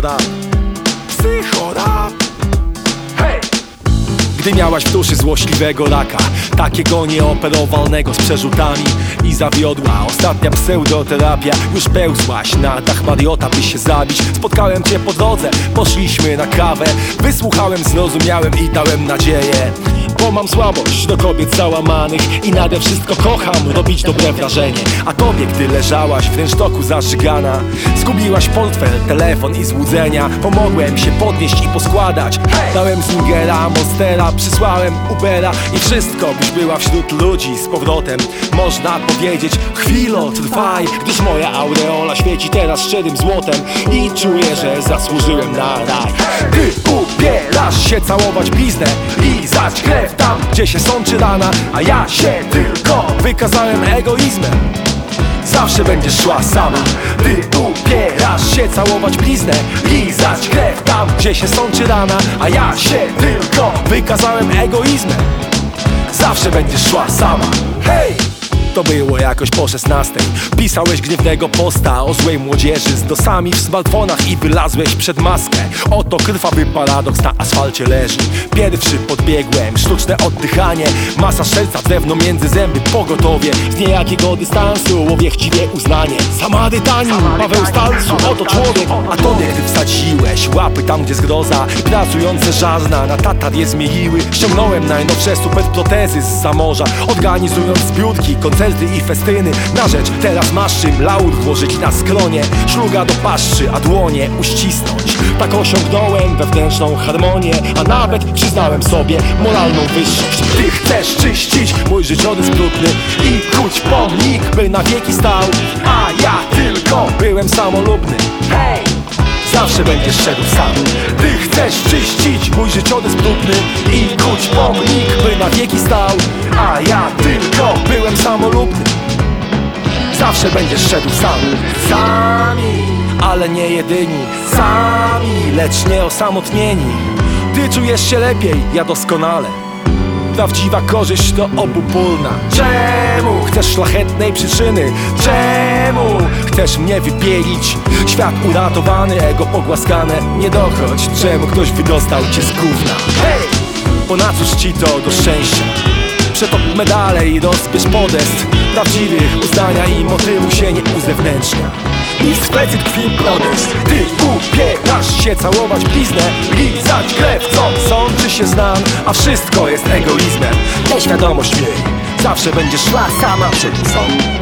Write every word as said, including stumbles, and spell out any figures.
psychorap, psychorap. Hej! Gdy miałaś w duszy złośliwego raka, takiego nieoperowalnego z przerzutami, i zawiodła ostatnia pseudoterapia, już pełzłaś na dach Mariota, by się zabić. Spotkałem cię po drodze, poszliśmy na kawę, wysłuchałem, zrozumiałem i dałem nadzieję. Bo mam słabość do kobiet załamanych i nade wszystko kocham robić dobre wrażenie. A tobie, gdy leżałaś w rynsztoku zażygana, zgubiłaś portfel, telefon i złudzenia. Pomogłem się podnieść i poskładać. Dałem Zingera, Monstera, przysłałem Ubera i wszystko, byś była wśród ludzi z powrotem. Można powiedzieć, chwilo, trwaj, gdyż moja aureola świeci teraz szczerym złotem i czuję, że zasłużyłem na raj. Ty ubierasz się całować bliznę i zać krew tam, gdzie się sączy rana, a ja się tylko wykazałem egoizmem. Zawsze będziesz szła sama. Ty ubierasz się całować bliznę, lizać krew tam, gdzie się sączy rana, a ja się tylko wykazałem egoizmem. Zawsze będziesz szła sama. Hej! To było jakoś po szesnastej. Pisałeś gniewnego posta o złej młodzieży z dosami w smartfonach i wylazłeś przed maskę. Oto krwawy paradoks na asfalcie leży. Pierwszy podbiegłem, sztuczne oddychanie, masa serca, drewno między zęby, pogotowie. Z niejakiego dystansu łowię chciwie uznanie. Samarytanin, Paweł Stalsu, oto człowiek. A tobie, gdy wsadziłeś łapy tam, gdzie zgroza, pracujące żarna na tatar je zmieliły. Ściągnąłem najnowsze super protezy z zamorza, organizując zbiórki, koncerty i festyny na rzecz teraz masz czym laur włożyć na skronie, szluga do paszczy, a dłonie uścisnąć. Tak osiągnąłem wewnętrzną harmonię, a nawet przyznałem sobie moralną wyższość. Ty chcesz czyścić mój życiorys brudny i kuć pomnik, by na wieki stał, a ja tylko byłem samolubny. Hej! Zawsze będziesz szedł sam. Ty chcesz czyścić mój życiorys brudny i kuć pomnik, by na wieki stał, a ja tylko byłem samolubny. Zawsze będziesz szedł sam. Sami, ale nie jedyni. Sami, lecz nie osamotnieni. Ty czujesz się lepiej, ja doskonale. Prawdziwa korzyść to obopólna. Czemu chcesz szlachetnej przyczyny? Czemu chcesz mnie wypielić? Świat uratowany, ego pogłaskane. Nie dochodź, czemu ktoś wydostał cię z gówna. Hej! Bo na cóż ci to do szczęścia? Przetop medale i rozbierz podest prawdziwych uznania i motywu się nie uzewnętrznia. I z plecy tkwi protest. Ty ubierasz się całować bliznę, lizać krew, co sączy się znam, a wszystko jest egoizmem. Tę świadomość miej, zawsze będziesz szła sama przed sobą.